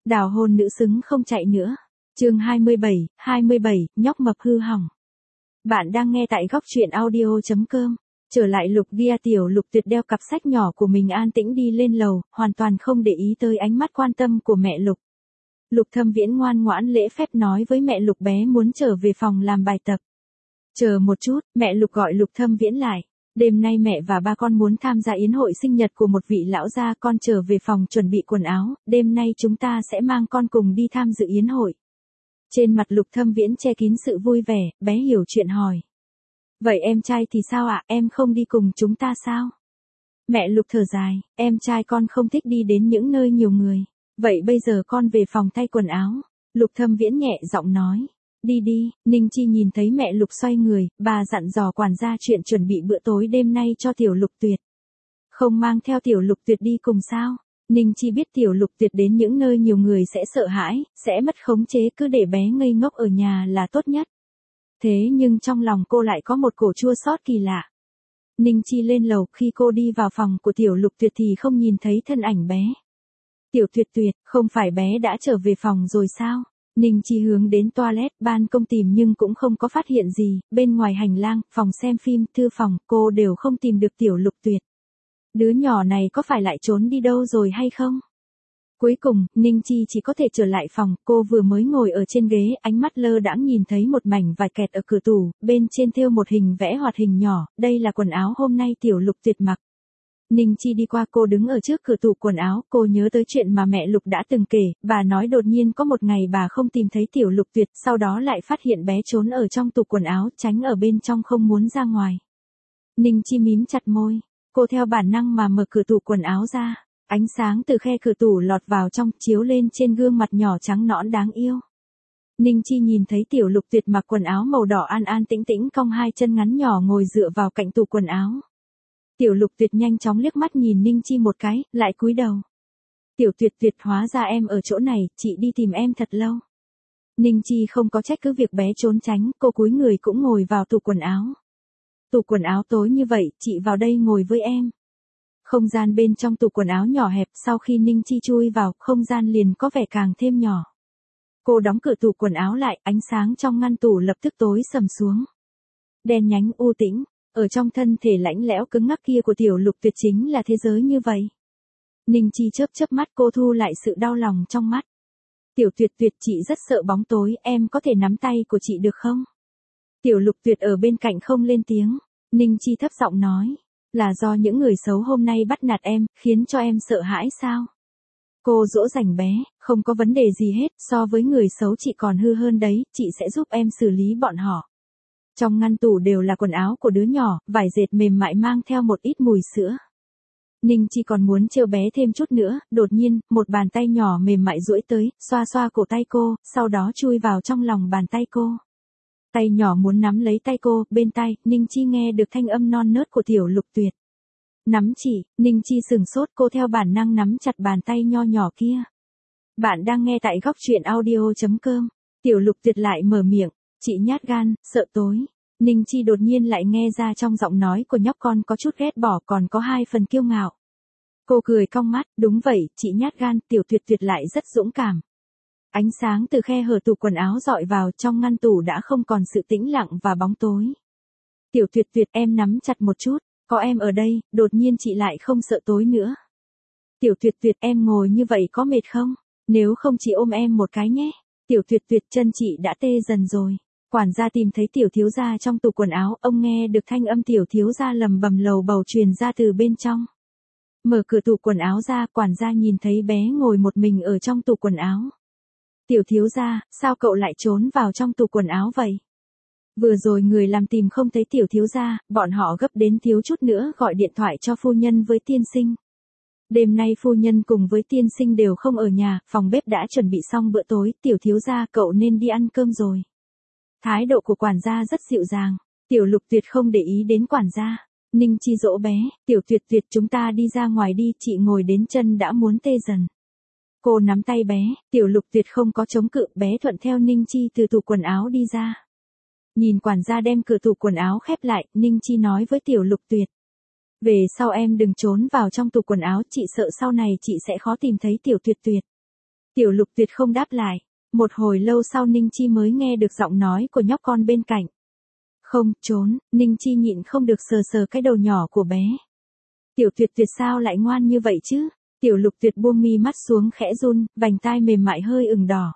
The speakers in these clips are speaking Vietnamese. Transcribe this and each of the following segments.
Đào hôn nữ xứng không chạy nữa. Chương 27, nhóc mập hư hỏng. Bạn đang nghe tại góc truyện audio.com. Trở lại Lục Gia, tiểu Lục Tuyệt đeo cặp sách nhỏ của mình an tĩnh đi lên lầu, hoàn toàn không để ý tới ánh mắt quan tâm của mẹ Lục. Lục Thâm Viễn ngoan ngoãn lễ phép nói với mẹ Lục bé muốn trở về phòng làm bài tập. Chờ một chút, mẹ Lục gọi Lục Thâm Viễn lại. Đêm nay mẹ và ba con muốn tham gia yến hội sinh nhật của một vị lão gia, con trở về phòng chuẩn bị quần áo, đêm nay chúng ta sẽ mang con cùng đi tham dự yến hội. Trên mặt Lục Thâm Viễn che kín sự vui vẻ, bé hiểu chuyện hỏi. Vậy em trai thì sao ạ, em không đi cùng chúng ta sao? Mẹ Lục thở dài, em trai con không thích đi đến những nơi nhiều người. Vậy bây giờ con về phòng thay quần áo. Lục Thâm Viễn nhẹ giọng nói. Đi đi, Ninh Chi nhìn thấy mẹ Lục xoay người, bà dặn dò quản gia chuyện chuẩn bị bữa tối đêm nay cho tiểu Lục Tuyệt. Không mang theo tiểu Lục Tuyệt đi cùng sao? Ninh Chi biết tiểu Lục Tuyệt đến những nơi nhiều người sẽ sợ hãi, sẽ mất khống chế, cứ để bé ngây ngốc ở nhà là tốt nhất. Thế nhưng trong lòng cô lại có một cổ chua xót kỳ lạ. Ninh Chi lên lầu, khi cô đi vào phòng của tiểu Lục Tuyệt thì không nhìn thấy thân ảnh bé. Tiểu Tuyệt Tuyệt, không phải bé đã trở về phòng rồi sao? Ninh Chi hướng đến toilet, ban công tìm nhưng cũng không có phát hiện gì, bên ngoài hành lang, phòng xem phim, thư phòng, cô đều không tìm được tiểu Lục Tuyệt. Đứa nhỏ này có phải lại trốn đi đâu rồi hay không? Cuối cùng, Ninh Chi chỉ có thể trở lại phòng, cô vừa mới ngồi ở trên ghế, ánh mắt lơ đãng nhìn thấy một mảnh vải kẹt ở cửa tủ, bên trên thêu một hình vẽ hoạt hình nhỏ, đây là quần áo hôm nay tiểu Lục Tuyệt mặc. Ninh Chi đi qua, cô đứng ở trước cửa tủ quần áo, cô nhớ tới chuyện mà mẹ Lục đã từng kể, bà nói đột nhiên có một ngày bà không tìm thấy tiểu Lục Tuyệt, sau đó lại phát hiện bé trốn ở trong tủ quần áo, tránh ở bên trong không muốn ra ngoài. Ninh Chi mím chặt môi, cô theo bản năng mà mở cửa tủ quần áo ra, ánh sáng từ khe cửa tủ lọt vào trong, chiếu lên trên gương mặt nhỏ trắng nõn đáng yêu. Ninh Chi nhìn thấy tiểu Lục Tuyệt mặc quần áo màu đỏ an an tĩnh tĩnh cong hai chân ngắn nhỏ ngồi dựa vào cạnh tủ quần áo. Tiểu Lục Tuyệt nhanh chóng liếc mắt nhìn Ninh Chi một cái, lại cúi đầu. Tiểu Tuyệt Tuyệt, hóa ra em ở chỗ này, chị đi tìm em thật lâu. Ninh Chi không có trách cứ việc bé trốn tránh, cô cúi người cũng ngồi vào tủ quần áo. Tủ quần áo tối như vậy, chị vào đây ngồi với em. Không gian bên trong tủ quần áo nhỏ hẹp, sau khi Ninh Chi chui vào, không gian liền có vẻ càng thêm nhỏ. Cô đóng cửa tủ quần áo lại, ánh sáng trong ngăn tủ lập tức tối sầm xuống. Đen nhánh u tĩnh. Ở trong thân thể lãnh lẽo cứng ngắc kia của tiểu Lục Tuyệt chính là thế giới như vậy. Ninh Chi chớp chớp mắt, cô thu lại sự đau lòng trong mắt. Tiểu Tuyệt Tuyệt, chị rất sợ bóng tối, em có thể nắm tay của chị được không? Tiểu Lục Tuyệt ở bên cạnh không lên tiếng. Ninh Chi thấp giọng nói, là do những người xấu hôm nay bắt nạt em, khiến cho em sợ hãi sao? Cô dỗ dành bé, không có vấn đề gì hết, so với người xấu chị còn hư hơn đấy, chị sẽ giúp em xử lý bọn họ. Trong ngăn tủ đều là quần áo của đứa nhỏ, vải dệt mềm mại mang theo một ít mùi sữa. Ninh Chi còn muốn trêu bé thêm chút nữa, đột nhiên, một bàn tay nhỏ mềm mại duỗi tới, xoa xoa cổ tay cô, sau đó chui vào trong lòng bàn tay cô. Tay nhỏ muốn nắm lấy tay cô, bên tai, Ninh Chi nghe được thanh âm non nớt của tiểu Lục Tuyệt. Nắm chị, Ninh Chi sửng sốt, cô theo bản năng nắm chặt bàn tay nho nhỏ kia. Bạn đang nghe tại góc truyện audio.com. Tiểu Lục Tuyệt lại mở miệng. Chị nhát gan, sợ tối. Ninh Chi đột nhiên lại nghe ra trong giọng nói của nhóc con có chút ghét bỏ, còn có hai phần kiêu ngạo. Cô cười cong mắt, đúng vậy, chị nhát gan, tiểu Tuyệt Tuyệt lại rất dũng cảm. Ánh sáng từ khe hở tủ quần áo dọi vào, trong ngăn tủ đã không còn sự tĩnh lặng và bóng tối. Tiểu Tuyệt Tuyệt, em nắm chặt một chút, có em ở đây, đột nhiên chị lại không sợ tối nữa. Tiểu Tuyệt Tuyệt, em ngồi như vậy có mệt không? Nếu không chị ôm em một cái nhé. Tiểu Tuyệt Tuyệt, chân chị đã tê dần rồi. Quản gia tìm thấy tiểu thiếu gia trong tủ quần áo, ông nghe được thanh âm tiểu thiếu gia lầm bầm lầu bầu truyền ra từ bên trong. Mở cửa tủ quần áo ra, quản gia nhìn thấy bé ngồi một mình ở trong tủ quần áo. Tiểu thiếu gia, sao cậu lại trốn vào trong tủ quần áo vậy? Vừa rồi người làm tìm không thấy tiểu thiếu gia, bọn họ gấp đến thiếu chút nữa gọi điện thoại cho phu nhân với tiên sinh. Đêm nay phu nhân cùng với tiên sinh đều không ở nhà, phòng bếp đã chuẩn bị xong bữa tối, tiểu thiếu gia cậu nên đi ăn cơm rồi. Thái độ của quản gia rất dịu dàng, tiểu Lục Tuyệt không để ý đến quản gia. Ninh Chi dỗ bé, Tiểu Tuyệt Tuyệt, chúng ta đi ra ngoài đi, chị ngồi đến chân đã muốn tê dần. Cô nắm tay bé, tiểu Lục Tuyệt không có chống cự, bé thuận theo Ninh Chi từ tủ quần áo đi ra. Nhìn quản gia đem cửa tủ quần áo khép lại, Ninh Chi nói với tiểu Lục Tuyệt. Về sau em đừng trốn vào trong tủ quần áo, chị sợ sau này chị sẽ khó tìm thấy tiểu Tuyệt Tuyệt. Tiểu Lục Tuyệt không đáp lại. Một hồi lâu sau Ninh Chi mới nghe được giọng nói của nhóc con bên cạnh. Không, trốn, Ninh Chi nhịn không được sờ sờ cái đầu nhỏ của bé. Tiểu Tuyệt Tuyệt sao lại ngoan như vậy chứ? Tiểu Lục Tuyệt buông mi mắt xuống khẽ run, vành tai mềm mại hơi ửng đỏ.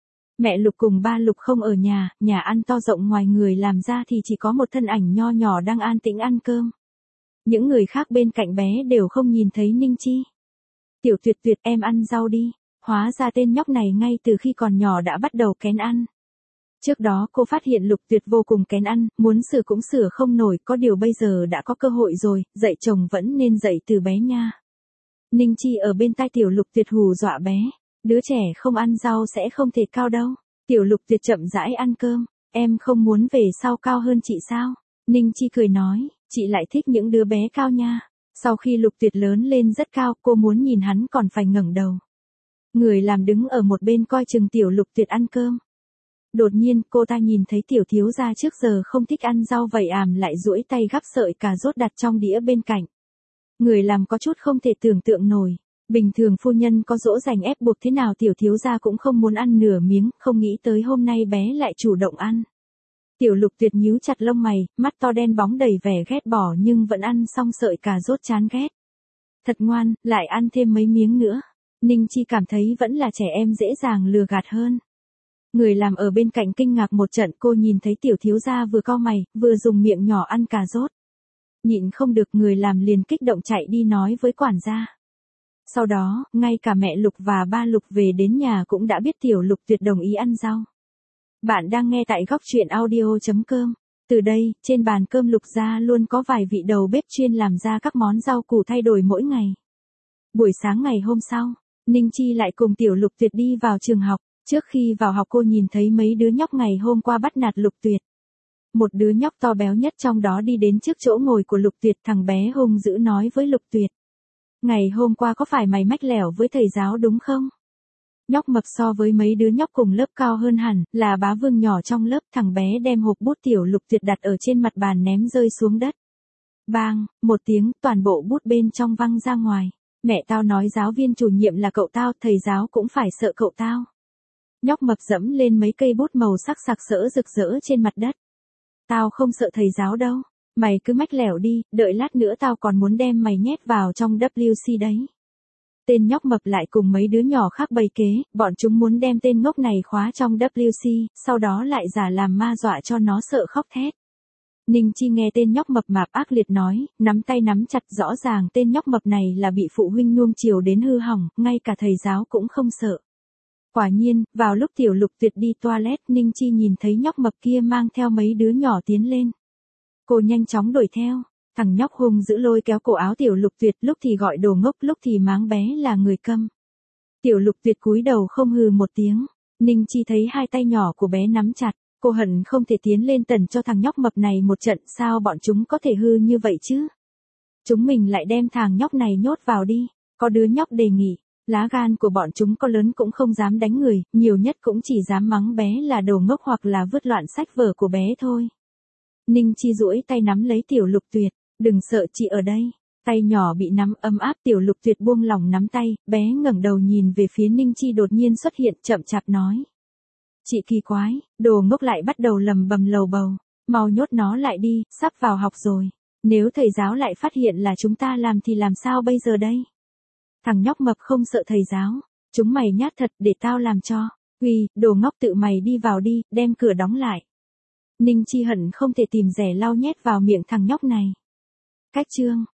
Mẹ Lục cùng ba Lục không ở nhà ăn to rộng ngoài người làm ra thì chỉ có một thân ảnh nho nhỏ đang an tĩnh ăn cơm. Những người khác bên cạnh bé đều không nhìn thấy Ninh Chi. Tiểu Tuyệt Tuyệt em ăn rau đi. Hóa ra tên nhóc này ngay từ khi còn nhỏ đã bắt đầu kén ăn. Trước đó cô phát hiện Lục Tuyệt vô cùng kén ăn, muốn sửa cũng sửa không nổi, có điều bây giờ đã có cơ hội rồi, dạy chồng vẫn nên dạy từ bé nha. Ninh Chi ở bên tai Tiểu Lục Tuyệt hù dọa bé. Đứa trẻ không ăn rau sẽ không thể cao đâu. Tiểu Lục Tuyệt chậm rãi ăn cơm. Em không muốn về sau cao hơn chị sao? Ninh Chi cười nói, chị lại thích những đứa bé cao nha. Sau khi Lục Tuyệt lớn lên rất cao, cô muốn nhìn hắn còn phải ngẩng đầu. Người làm đứng ở một bên coi chừng Tiểu Lục Tuyệt ăn cơm. Đột nhiên cô ta nhìn thấy Tiểu thiếu gia trước giờ không thích ăn rau vậy lại duỗi tay gắp sợi cà rốt đặt trong đĩa bên cạnh. Người làm có chút không thể tưởng tượng nổi. Bình thường phu nhân có dỗ dành ép buộc thế nào Tiểu thiếu gia cũng không muốn ăn nửa miếng, không nghĩ tới hôm nay bé lại chủ động ăn. Tiểu Lục Tuyệt nhíu chặt lông mày, mắt to đen bóng đầy vẻ ghét bỏ nhưng vẫn ăn xong sợi cà rốt chán ghét. Thật ngoan, lại ăn thêm mấy miếng nữa. Ninh Chi cảm thấy vẫn là trẻ em dễ dàng lừa gạt hơn. Người làm ở bên cạnh kinh ngạc một trận, cô nhìn thấy Tiểu thiếu gia vừa cau mày, vừa dùng miệng nhỏ ăn cà rốt. Nhịn không được, người làm liền kích động chạy đi nói với quản gia. Sau đó, ngay cả mẹ Lục và ba Lục về đến nhà cũng đã biết Tiểu Lục Tuyệt đồng ý ăn rau. Bạn đang nghe tại góc truyện audio.com. Từ đây, trên bàn cơm Lục gia luôn có vài vị đầu bếp chuyên làm ra các món rau củ thay đổi mỗi ngày. Buổi sáng ngày hôm sau, Ninh Chi lại cùng Tiểu Lục Tuyệt đi vào trường học. Trước khi vào học cô nhìn thấy mấy đứa nhóc ngày hôm qua bắt nạt Lục Tuyệt. Một đứa nhóc to béo nhất trong đó đi đến trước chỗ ngồi của Lục Tuyệt, thằng bé hung dữ nói với Lục Tuyệt. Ngày hôm qua có phải mày mách lẻo với thầy giáo đúng không? Nhóc mập so với mấy đứa nhóc cùng lớp cao hơn hẳn, là bá vương nhỏ trong lớp. Thằng bé đem hộp bút Tiểu Lục Tuyệt đặt ở trên mặt bàn ném rơi xuống đất. Bang, một tiếng, toàn bộ bút bên trong văng ra ngoài. Mẹ tao nói giáo viên chủ nhiệm là cậu tao, thầy giáo cũng phải sợ cậu tao. Nhóc mập dẫm lên mấy cây bút màu sắc sặc sỡ rực rỡ trên mặt đất. Tao không sợ thầy giáo đâu, mày cứ mách lẻo đi, đợi lát nữa tao còn muốn đem mày nhét vào trong WC đấy. Tên nhóc mập lại cùng mấy đứa nhỏ khác bày kế, bọn chúng muốn đem tên ngốc này khóa trong WC, sau đó lại giả làm ma dọa cho nó sợ khóc thét. Ninh Chi nghe tên nhóc mập mạp ác liệt nói, nắm tay nắm chặt, rõ ràng tên nhóc mập này là bị phụ huynh nuông chiều đến hư hỏng, ngay cả thầy giáo cũng không sợ. Quả nhiên, vào lúc Tiểu Lục Tuyệt đi toilet, Ninh Chi nhìn thấy nhóc mập kia mang theo mấy đứa nhỏ tiến lên. Cô nhanh chóng đuổi theo, thằng nhóc hung dữ lôi kéo cổ áo Tiểu Lục Tuyệt, lúc thì gọi đồ ngốc, lúc thì mắng bé là người câm. Tiểu Lục Tuyệt cúi đầu không hừ một tiếng, Ninh Chi thấy hai tay nhỏ của bé nắm chặt, cô hận không thể tiến lên tần cho thằng nhóc mập này một trận, sao bọn chúng có thể hư như vậy chứ? Chúng mình lại đem thằng nhóc này nhốt vào đi, có đứa nhóc đề nghị. Lá gan của bọn chúng có lớn cũng không dám đánh người, nhiều nhất cũng chỉ dám mắng bé là đồ ngốc hoặc là vứt loạn sách vở của bé thôi. Ninh Chi duỗi tay nắm lấy Tiểu Lục Tuyệt, đừng sợ chị ở đây. Tay nhỏ bị nắm ấm áp, Tiểu Lục Tuyệt buông lỏng nắm tay, bé ngẩng đầu nhìn về phía Ninh Chi đột nhiên xuất hiện, chậm chạp nói. Chị kỳ quái, đồ ngốc lại bắt đầu lầm bầm lầu bầu, mau nhốt nó lại đi, sắp vào học rồi. Nếu thầy giáo lại phát hiện là chúng ta làm thì làm sao bây giờ đây? Thằng nhóc mập không sợ thầy giáo, chúng mày nhát thật, để tao làm cho. Uy, đồ ngốc, tự mày đi vào đi, đem cửa đóng lại. Ninh Chi hận không thể tìm rẻ lau nhét vào miệng thằng nhóc này. Cách chương